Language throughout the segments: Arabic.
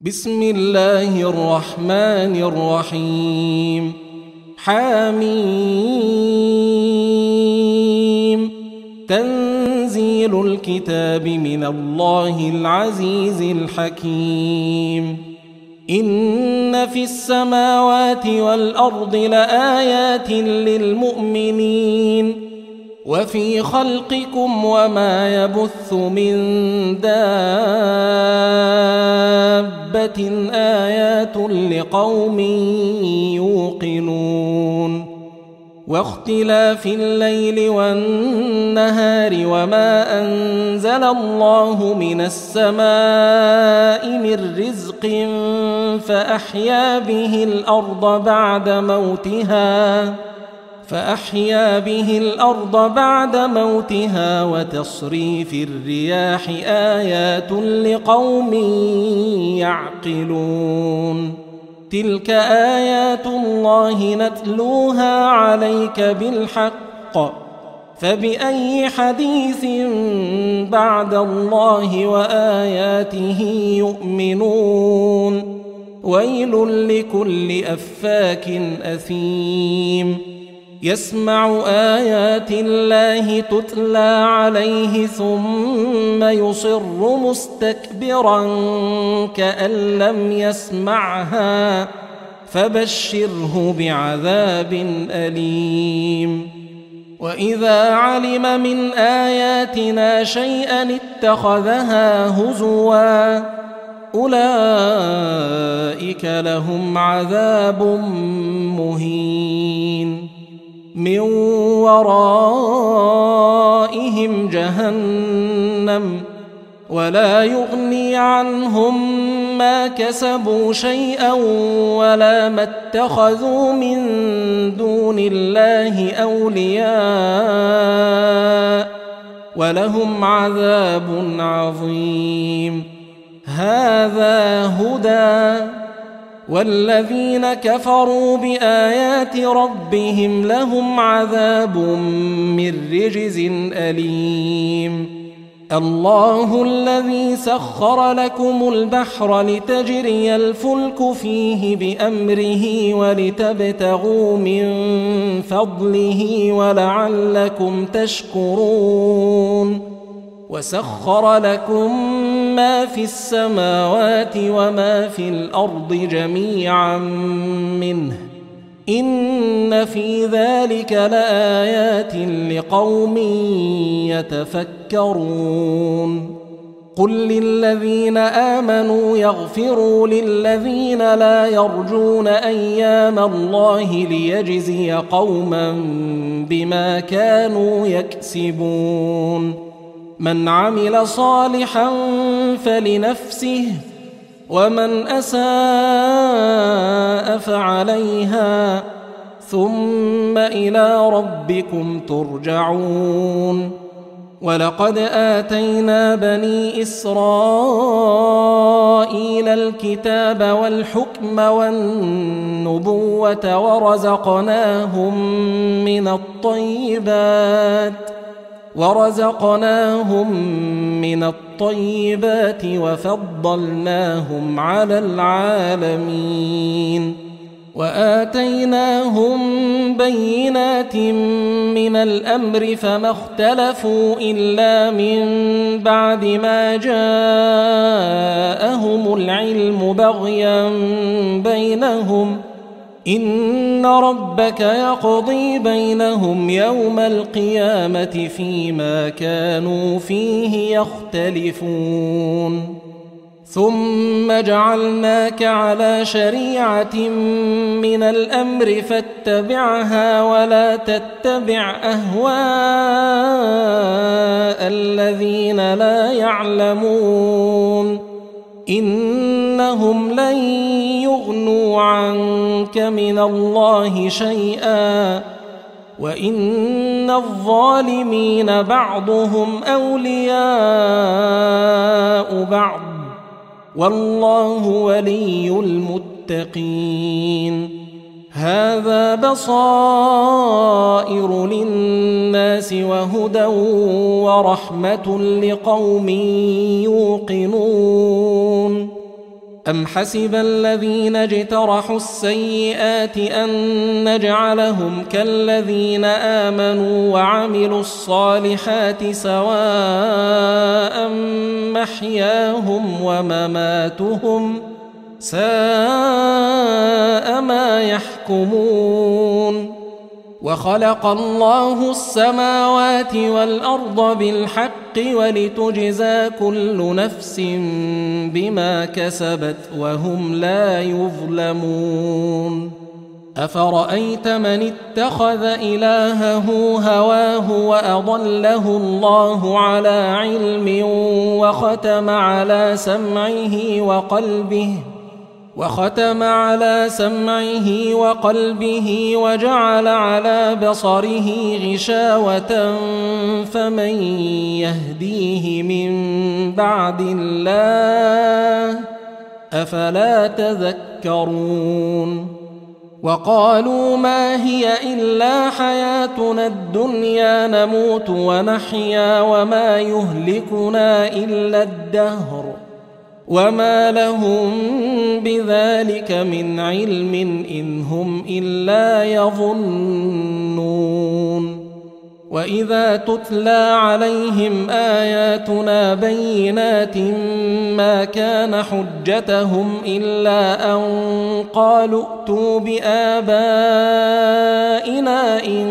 بسم الله الرحمن الرحيم. حميم. تنزيل الكتاب من الله العزيز الحكيم. إن في السماوات والأرض لآيات للمؤمنين وفي خلقكم وما يبث من دابة آيات لقوم يوقنون. واختلاف الليل والنهار وما أنزل الله من السماء من رزق فأحيا به الأرض بعد موتها وتصريف الرياح آيات لقوم يعقلون. تلك آيات الله نتلوها عليك بالحق فبأي حديث بعد الله وآياته يؤمنون. ويل لكل أفاك أثيم يسمع آيات الله تتلى عليه ثم يصر مستكبرا كأن لم يسمعها فبشره بعذاب أليم. وإذا علم من آياتنا شيئا اتخذها هزوا أولئك لهم عذاب مهين من ورائهم جهنم ولا يغني عنهم ما كسبوا شيئا ولا ما اتخذوا من دون الله أولياء ولهم عذاب عظيم. هذا هدى والذين كفروا بآيات ربهم لهم عذاب من رجز أليم. الله الذي سخر لكم البحر لتجري الفلك فيه بأمره ولتبتغوا من فضله ولعلكم تشكرون. وسخر لكم ما في السماوات وما في الأرض جميعا منه إن في ذلك لآيات لقوم يتفكرون. قل للذين آمنوا يغفروا للذين لا يرجون أيام الله ليجزي قوما بما كانوا يكسبون. من عمل صالحا فلنفسه ومن أساء فعليها ثم إلى ربكم ترجعون. ولقد آتينا بني إسرائيل الكتاب والحكم والنبوة ورزقناهم من الطيبات وفضلناهم على العالمين. وآتيناهم بينات من الأمر فما اختلفوا إلا من بعد ما جاءهم العلم بغيا بينهم إن ربك يقضي بينهم يوم القيامة فيما كانوا فيه يختلفون. ثم جعلناك على شريعة من الأمر فاتبعها ولا تتبع أهواء الذين لا يعلمون إنهم لن يغنوا عنك من الله شيئا وإن الظالمين بعضهم أولياء بعض والله ولي المتقين. هذا بصائر للناس وهدى ورحمة لقوم يوقنون أم حسب الذين اجترحوا السيئات أن نجعلهم كالذين آمنوا وعملوا الصالحات سواء محياهم ومماتهم ساء ما يحكمون وخلق الله السماوات والأرض بالحق ولتجزى كل نفس بما كسبت وهم لا يظلمون أفرأيت من اتخذ إلهه هواه وأضله الله على علم وختم على سمعه وقلبه وجعل على بصره غشاوة فمن يهديه من بعد الله أفلا تذكرون وقالوا ما هي إلا حياتنا الدنيا نموت ونحيا وما يهلكنا إلا الدهر وما لهم بذلك من علم إن هم إلا يظنون وإذا تتلى عليهم آياتنا بينات ما كان حجتهم إلا أن قالوا ائتوا بآبائنا إن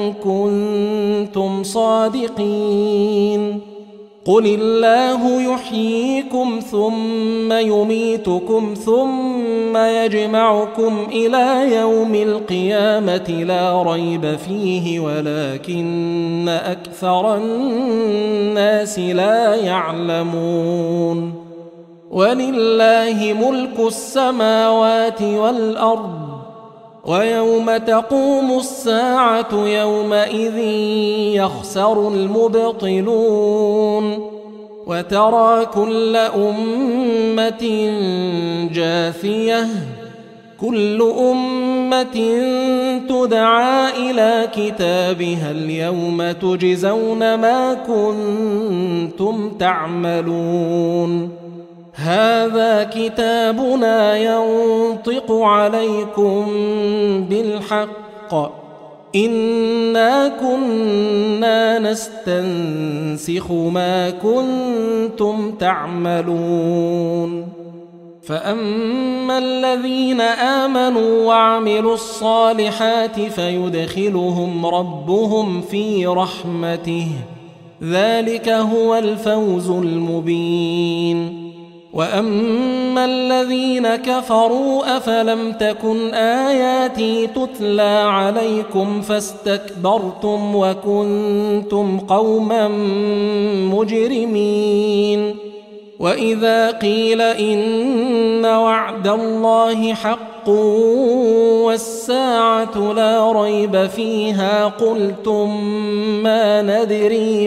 كنتم صادقين قل الله يحييكم ثم يميتكم ثم يجمعكم إلى يوم القيامة لا ريب فيه ولكن أكثر الناس لا يعلمون ولله ملك السماوات والأرض ويوم تقوم الساعة يومئذ يخسر المبطلون وترى كل أمة جاثية كل أمة تدعى إلى كتابها اليوم تجزون ما كنتم تعملون هذا كتابنا ينطق عليكم بالحق إنا كنا نستنسخ ما كنتم تعملون فأما الذين آمنوا وعملوا الصالحات فيدخلهم ربهم في رحمته ذلك هو الفوز المبين وأما الذين كفروا أفلم تكن آياتي تتلى عليكم فاستكبرتم وكنتم قوما مجرمين وإذا قيل إن وعد الله حق والساعة لا ريب فيها قلتم ما ندري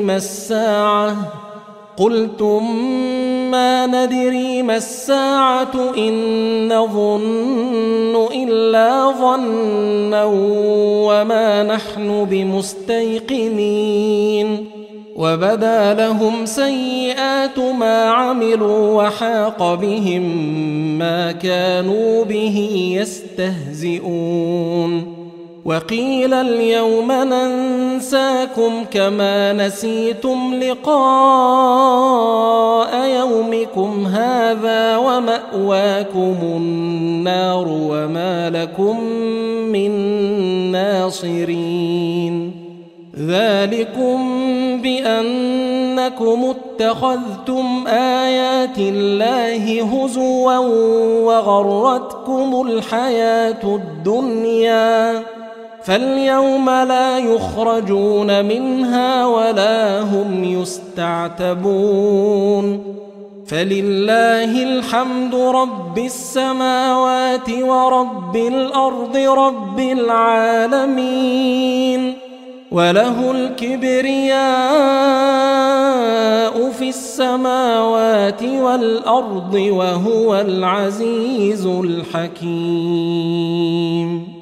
ما الساعة إن نظن إلا ظنا وما نحن بمستيقنين وبدا لهم سيئات ما عملوا وحاق بهم ما كانوا به يستهزئون وقيل اليوم ننساكم كما نسيتم لقاء يومكم هذا ومأواكم النار وما لكم من ناصرين ذلكم بأنكم اتخذتم آيات الله هزوا وغرتكم الحياة الدنيا فاليوم لا يخرجون منها ولا هم يستعتبون فلله الحمد رب السماوات ورب الأرض رب العالمين وله الكبرياء في السماوات والأرض وهو العزيز الحكيم.